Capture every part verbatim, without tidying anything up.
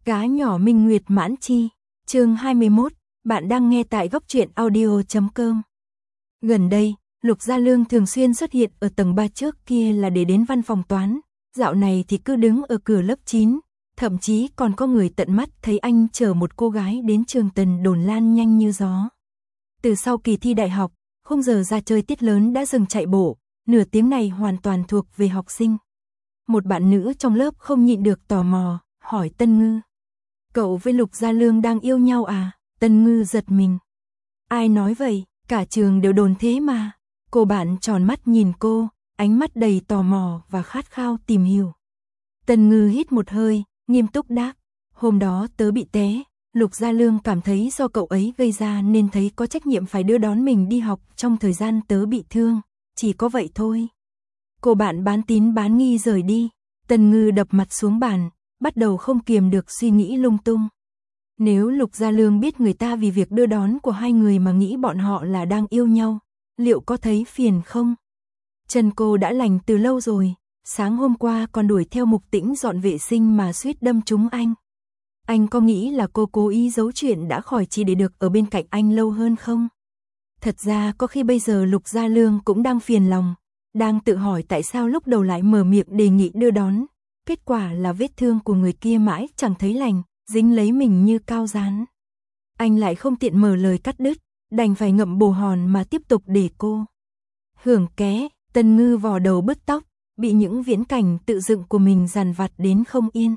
Cá nhỏ minh nguyệt mãn chi, chương hai mươi mốt, bạn đang nghe tại góc truyện audio chấm com. Gần đây, Lục Gia Lương thường xuyên xuất hiện ở tầng ba trước kia là để đến văn phòng toán, dạo này thì cứ đứng ở cửa lớp chín, thậm chí còn có người tận mắt thấy anh chở một cô gái đến trường Tần Đồn Lan nhanh như gió. Từ sau kỳ thi đại học, khung giờ ra chơi tiết lớn đã dừng chạy bộ, nửa tiếng này hoàn toàn thuộc về học sinh. Một bạn nữ trong lớp không nhịn được tò mò, hỏi Tân Ngư. Cậu với Lục Gia Lương đang yêu nhau à? Tân Ngư giật mình. Ai nói vậy, cả trường đều đồn thế mà. Cô bạn tròn mắt nhìn cô, ánh mắt đầy tò mò và khát khao tìm hiểu. Tân Ngư hít một hơi, nghiêm túc đáp. Hôm đó tớ bị té, Lục Gia Lương cảm thấy do cậu ấy gây ra nên thấy có trách nhiệm phải đưa đón mình đi học trong thời gian tớ bị thương, chỉ có vậy thôi. Cô bạn bán tín bán nghi rời đi, Tân Ngư đập mặt xuống bàn, bắt đầu không kiềm được suy nghĩ lung tung. Nếu Lục Gia Lương biết người ta vì việc đưa đón của hai người mà nghĩ bọn họ là đang yêu nhau, liệu có thấy phiền không? Chân cô đã lành từ lâu rồi, sáng hôm qua còn đuổi theo Mục Tĩnh dọn vệ sinh mà suýt đâm trúng anh. Anh có nghĩ là cô cố ý giấu chuyện đã khỏi chỉ để được ở bên cạnh anh lâu hơn không? Thật ra có khi bây giờ Lục Gia Lương cũng đang phiền lòng, đang tự hỏi tại sao lúc đầu lại mở miệng đề nghị đưa đón. Kết quả là vết thương của người kia mãi chẳng thấy lành, dính lấy mình như cao dán. Anh lại không tiện mở lời cắt đứt, đành phải ngậm bồ hòn mà tiếp tục để cô. Hưởng ké, Tân Ngư vò đầu bứt tóc, bị những viễn cảnh tự dựng của mình dằn vặt đến không yên.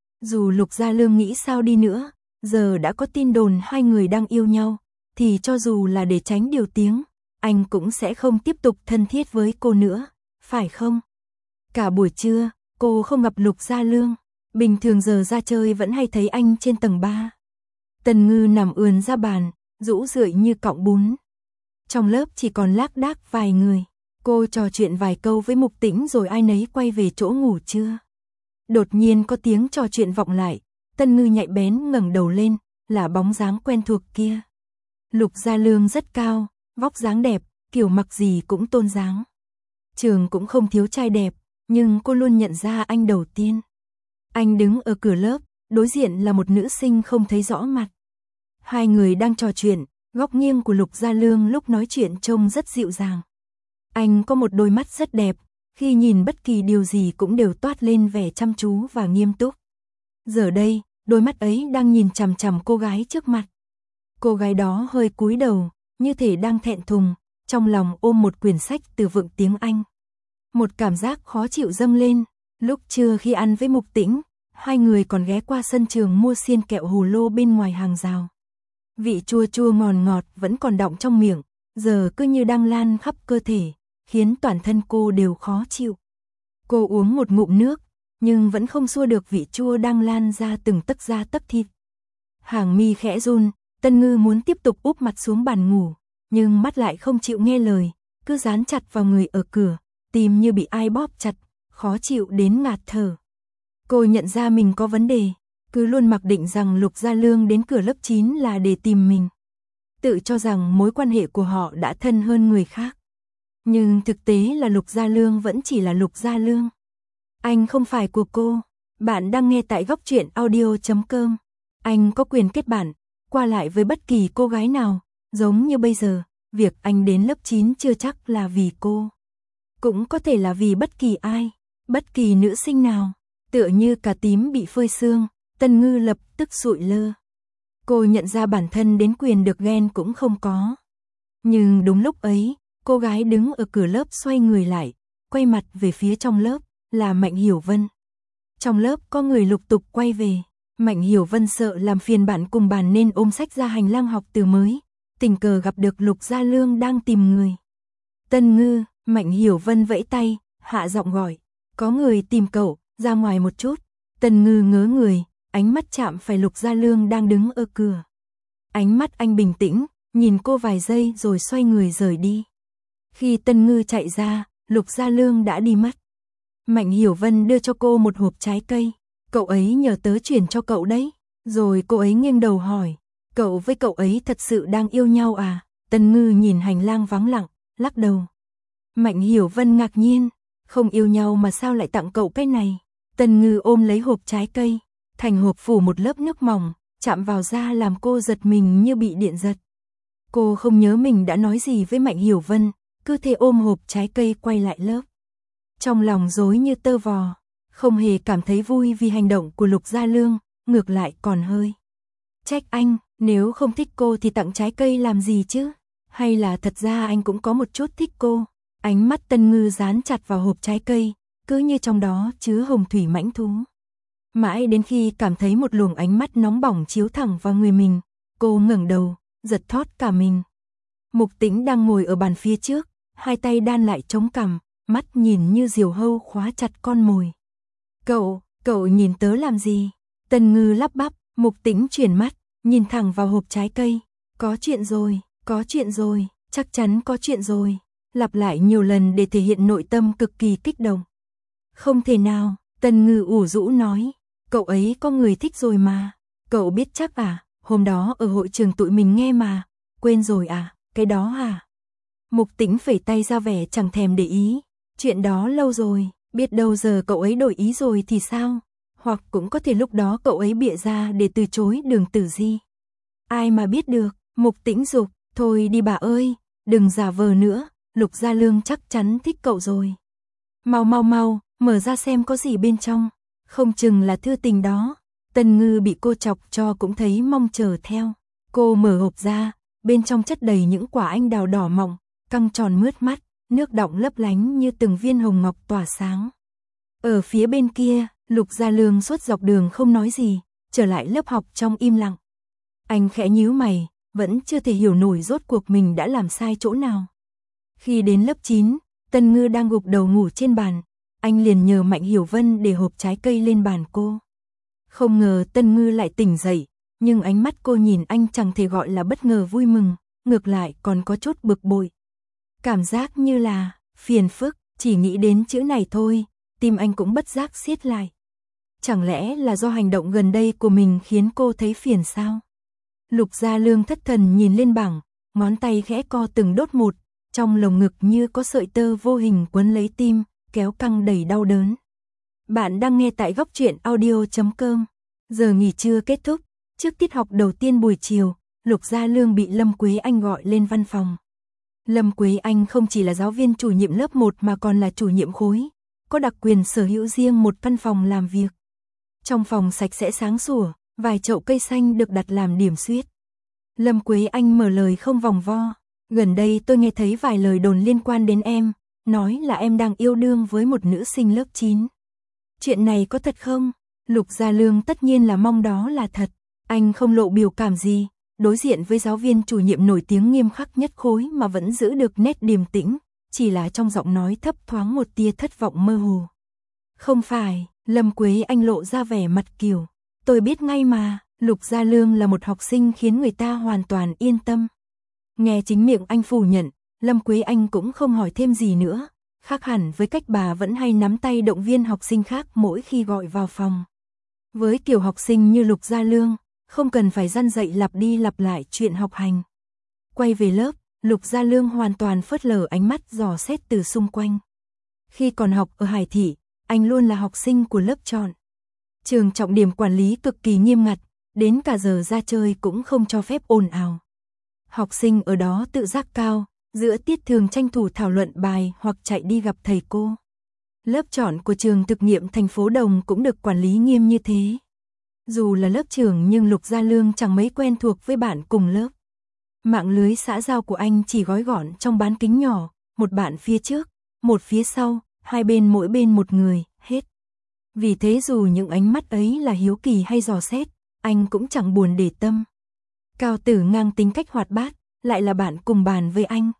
Dù Lục Gia Lương nghĩ sao đi nữa, giờ đã có tin đồn hai người đang yêu nhau, thì cho dù là để tránh điều tiếng, anh cũng sẽ không tiếp tục thân thiết với cô nữa, phải không? Cả buổi trưa, cô không gặp Lục Gia Lương, bình thường giờ ra chơi vẫn hay thấy anh trên tầng ba. Tân Ngư nằm ườn ra bàn, rũ rượi như cọng bún. Trong lớp chỉ còn lác đác vài người, cô trò chuyện vài câu với Mục Tĩnh rồi ai nấy quay về chỗ ngủ trưa. Đột nhiên có tiếng trò chuyện vọng lại, Tân Ngư nhạy bén ngẩng đầu lên, là bóng dáng quen thuộc kia. Lục Gia Lương rất cao, vóc dáng đẹp, kiểu mặc gì cũng tôn dáng. Trường cũng không thiếu trai đẹp, nhưng cô luôn nhận ra anh đầu tiên. Anh đứng ở cửa lớp, đối diện là một nữ sinh không thấy rõ mặt. Hai người đang trò chuyện, góc nghiêng của Lục Gia Lương lúc nói chuyện trông rất dịu dàng. Anh có một đôi mắt rất đẹp, khi nhìn bất kỳ điều gì cũng đều toát lên vẻ chăm chú và nghiêm túc. Giờ đây, đôi mắt ấy đang nhìn chằm chằm cô gái trước mặt. Cô gái đó hơi cúi đầu, như thể đang thẹn thùng, trong lòng ôm một quyển sách từ vựng tiếng Anh. Một cảm giác khó chịu dâng lên, lúc trưa khi ăn với Mục Tĩnh, hai người còn ghé qua sân trường mua xiên kẹo hồ lô bên ngoài hàng rào. Vị chua chua ngọt ngọt vẫn còn đọng trong miệng, giờ cứ như đang lan khắp cơ thể, khiến toàn thân cô đều khó chịu. Cô uống một ngụm nước, nhưng vẫn không xua được vị chua đang lan ra từng tấc da tấc thịt. Hàng mi khẽ run, Tân Ngư muốn tiếp tục úp mặt xuống bàn ngủ, nhưng mắt lại không chịu nghe lời, cứ dán chặt vào người ở cửa, tim như bị ai bóp chặt, khó chịu đến ngạt thở. Cô nhận ra mình có vấn đề, cứ luôn mặc định rằng Lục Gia Lương đến cửa lớp chín là để tìm mình. Tự cho rằng mối quan hệ của họ đã thân hơn người khác. Nhưng thực tế là Lục Gia Lương vẫn chỉ là Lục Gia Lương. Anh không phải của cô. Bạn đang nghe tại góc truyện audio chấm com. Anh có quyền kết bạn, qua lại với bất kỳ cô gái nào, giống như bây giờ, việc anh đến lớp chín chưa chắc là vì cô. Cũng có thể là vì bất kỳ ai, bất kỳ nữ sinh nào. Tựa như cà tím bị phơi sương, Tân Ngư lập tức sụi lơ. Cô nhận ra bản thân đến quyền được ghen cũng không có. Nhưng đúng lúc ấy, cô gái đứng ở cửa lớp xoay người lại, quay mặt về phía trong lớp, là Mạnh Hiểu Vân. Trong lớp có người lục tục quay về, Mạnh Hiểu Vân sợ làm phiền bạn cùng bàn nên ôm sách ra hành lang học từ mới, tình cờ gặp được Lục Gia Lương đang tìm người. Tân Ngư, Mạnh Hiểu Vân vẫy tay, hạ giọng gọi, có người tìm cậu, ra ngoài một chút. Tân Ngư ngớ người, ánh mắt chạm phải Lục Gia Lương đang đứng ở cửa. Ánh mắt anh bình tĩnh, nhìn cô vài giây rồi xoay người rời đi. Khi Tân Ngư chạy ra, Lục Gia Lương đã đi mất. Mạnh Hiểu Vân đưa cho cô một hộp trái cây, cậu ấy nhờ tớ chuyển cho cậu đấy. Rồi cô ấy nghiêng đầu hỏi, cậu với cậu ấy thật sự đang yêu nhau à? Tân Ngư nhìn hành lang vắng lặng, lắc đầu. Mạnh Hiểu Vân ngạc nhiên, không yêu nhau mà sao lại tặng cậu cái này? Tân Ngư ôm lấy hộp trái cây, thành hộp phủ một lớp nước mỏng, chạm vào da làm cô giật mình như bị điện giật. Cô không nhớ mình đã nói gì với Mạnh Hiểu Vân, cứ thế ôm hộp trái cây quay lại lớp. Trong lòng rối như tơ vò, không hề cảm thấy vui vì hành động của Lục Gia Lương, ngược lại còn hơi trách anh, nếu không thích cô thì tặng trái cây làm gì chứ? Hay là thật ra anh cũng có một chút thích cô? Ánh mắt Tân Ngư dán chặt vào hộp trái cây, cứ như trong đó chứa hồng thủy mãnh thú. Mãi đến khi cảm thấy một luồng ánh mắt nóng bỏng chiếu thẳng vào người mình, cô ngẩng đầu, giật thót cả mình. Mục Tĩnh đang ngồi ở bàn phía trước, hai tay đan lại chống cằm, mắt nhìn như diều hâu khóa chặt con mồi. Cậu, cậu nhìn tớ làm gì? Tân Ngư lắp bắp, Mục Tĩnh chuyển mắt, nhìn thẳng vào hộp trái cây. Có chuyện rồi, có chuyện rồi, chắc chắn có chuyện rồi. Lặp lại nhiều lần để thể hiện nội tâm cực kỳ kích động. Không thể nào, Tân Ngư ủ rũ nói. Cậu ấy có người thích rồi mà. Cậu biết chắc à, hôm đó ở hội trường tụi mình nghe mà. Quên rồi à, cái đó à? Mục Tĩnh phẩy tay ra vẻ chẳng thèm để ý. Chuyện đó lâu rồi, biết đâu giờ cậu ấy đổi ý rồi thì sao? Hoặc cũng có thể lúc đó cậu ấy bịa ra để từ chối Đường Tử Di. Ai mà biết được, Mục Tĩnh giục, thôi đi bà ơi, đừng giả vờ nữa, Lục Gia Lương chắc chắn thích cậu rồi. Mau mau mau, mở ra xem có gì bên trong, không chừng là thư tình đó. Tân Ngư bị cô chọc cho cũng thấy mong chờ theo. Cô mở hộp ra, bên trong chất đầy những quả anh đào đỏ mọng, căng tròn mướt mắt, nước đọng lấp lánh như từng viên hồng ngọc tỏa sáng. Ở phía bên kia, Lục Gia Lương suốt dọc đường không nói gì, trở lại lớp học trong im lặng. Anh khẽ nhíu mày, vẫn chưa thể hiểu nổi rốt cuộc mình đã làm sai chỗ nào. Khi đến lớp chín, Tân Ngư đang gục đầu ngủ trên bàn, anh liền nhờ Mạnh Hiểu Vân để hộp trái cây lên bàn cô. Không ngờ Tân Ngư lại tỉnh dậy, nhưng ánh mắt cô nhìn anh chẳng thể gọi là bất ngờ vui mừng, ngược lại còn có chút bực bội. Cảm giác như là phiền phức, chỉ nghĩ đến chữ này thôi, tim anh cũng bất giác siết lại. Chẳng lẽ là do hành động gần đây của mình khiến cô thấy phiền sao? Lục Gia Lương thất thần nhìn lên bảng, ngón tay khẽ co từng đốt một, trong lồng ngực như có sợi tơ vô hình quấn lấy tim, kéo căng đầy đau đớn. Bạn đang nghe tại góc truyện audio chấm com. Giờ nghỉ trưa kết thúc, trước tiết học đầu tiên buổi chiều, Lục Gia Lương bị Lâm Quế Anh gọi lên văn phòng. Lâm Quế Anh không chỉ là giáo viên chủ nhiệm lớp một mà còn là chủ nhiệm khối, có đặc quyền sở hữu riêng một căn phòng làm việc. Trong phòng sạch sẽ sáng sủa, vài chậu cây xanh được đặt làm điểm xuyết. Lâm Quế Anh mở lời không vòng vo, gần đây tôi nghe thấy vài lời đồn liên quan đến em, nói là em đang yêu đương với một nữ sinh lớp chín. Chuyện này có thật không? Lục Gia Lương tất nhiên là mong đó là thật, anh không lộ biểu cảm gì, đối diện với giáo viên chủ nhiệm nổi tiếng nghiêm khắc nhất khối mà vẫn giữ được nét điềm tĩnh, chỉ là trong giọng nói thấp thoáng một tia thất vọng mơ hồ. Không phải, Lâm Quế Anh lộ ra vẻ mặt kiều. Tôi biết ngay mà, Lục Gia Lương là một học sinh khiến người ta hoàn toàn yên tâm. Nghe chính miệng anh phủ nhận, Lâm Quế Anh cũng không hỏi thêm gì nữa, khác hẳn với cách bà vẫn hay nắm tay động viên học sinh khác mỗi khi gọi vào phòng. Với kiểu học sinh như Lục Gia Lương, không cần phải răn dạy lặp đi lặp lại chuyện học hành. Quay về lớp, Lục Gia Lương hoàn toàn phớt lờ ánh mắt dò xét từ xung quanh. Khi còn học ở Hải Thị, anh luôn là học sinh của lớp chọn. Trường trọng điểm quản lý cực kỳ nghiêm ngặt, đến cả giờ ra chơi cũng không cho phép ồn ào. Học sinh ở đó tự giác cao, giữa tiết thường tranh thủ thảo luận bài hoặc chạy đi gặp thầy cô. Lớp chọn của trường thực nghiệm thành phố Đồng cũng được quản lý nghiêm như thế. Dù là lớp trưởng nhưng Lục Gia Lương chẳng mấy quen thuộc với bạn cùng lớp. Mạng lưới xã giao của anh chỉ gói gọn trong bán kính nhỏ, một bạn phía trước, một phía sau, hai bên mỗi bên một người, hết. Vì thế dù những ánh mắt ấy là hiếu kỳ hay dò xét, anh cũng chẳng buồn để tâm. Cao Tử Ngang tính cách hoạt bát, lại là bạn cùng bàn với anh.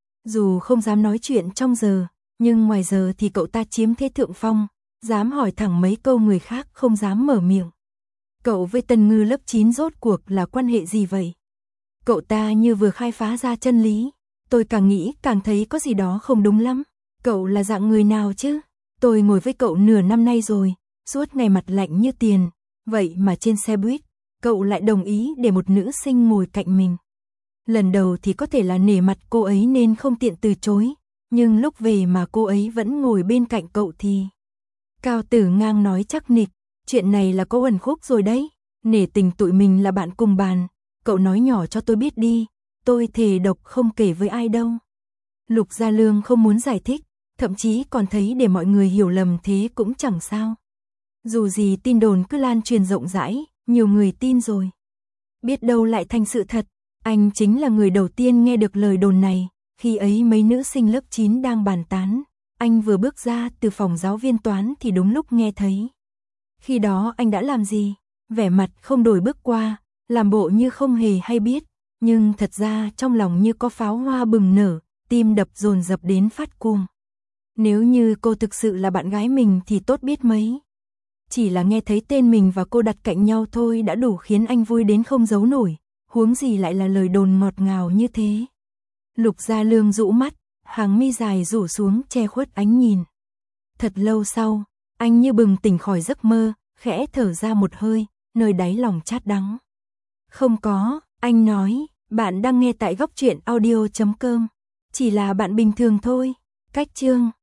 Dù không dám nói chuyện trong giờ, nhưng ngoài giờ thì cậu ta chiếm thế thượng phong, dám hỏi thẳng mấy câu người khác không dám mở miệng. Cậu với Tân Ngư lớp chín rốt cuộc là quan hệ gì vậy? Cậu ta như vừa khai phá ra chân lý, tôi càng nghĩ càng thấy có gì đó không đúng lắm. Cậu là dạng người nào chứ? Tôi ngồi với cậu nửa năm nay rồi, suốt ngày mặt lạnh như tiền, vậy mà trên xe buýt, cậu lại đồng ý để một nữ sinh ngồi cạnh mình. Lần đầu thì có thể là nể mặt cô ấy nên không tiện từ chối, nhưng lúc về mà cô ấy vẫn ngồi bên cạnh cậu thì... Cao Tử Ngang nói chắc nịch, chuyện này là có uẩn khúc rồi đấy, nể tình tụi mình là bạn cùng bàn, cậu nói nhỏ cho tôi biết đi, tôi thề độc không kể với ai đâu. Lục Gia Lương không muốn giải thích, thậm chí còn thấy để mọi người hiểu lầm thế cũng chẳng sao. Dù gì tin đồn cứ lan truyền rộng rãi, nhiều người tin rồi. Biết đâu lại thành sự thật, anh chính là người đầu tiên nghe được lời đồn này, khi ấy mấy nữ sinh lớp chín đang bàn tán. Anh vừa bước ra từ phòng giáo viên toán thì đúng lúc nghe thấy. Khi đó anh đã làm gì? Vẻ mặt không đổi bước qua, làm bộ như không hề hay biết, nhưng thật ra trong lòng như có pháo hoa bừng nở, tim đập dồn dập đến phát cuồng. Nếu như cô thực sự là bạn gái mình thì tốt biết mấy. Chỉ là nghe thấy tên mình và cô đặt cạnh nhau thôi đã đủ khiến anh vui đến không giấu nổi, huống gì lại là lời đồn ngọt ngào như thế. Lục Gia Lương rũ mắt, hàng mi dài rủ xuống che khuất ánh nhìn. Thật lâu sau, anh như bừng tỉnh khỏi giấc mơ, khẽ thở ra một hơi, nơi đáy lòng chát đắng. Không có, anh nói, bạn đang nghe tại góc truyện audio chấm com. Chỉ là bạn bình thường thôi. Cách chương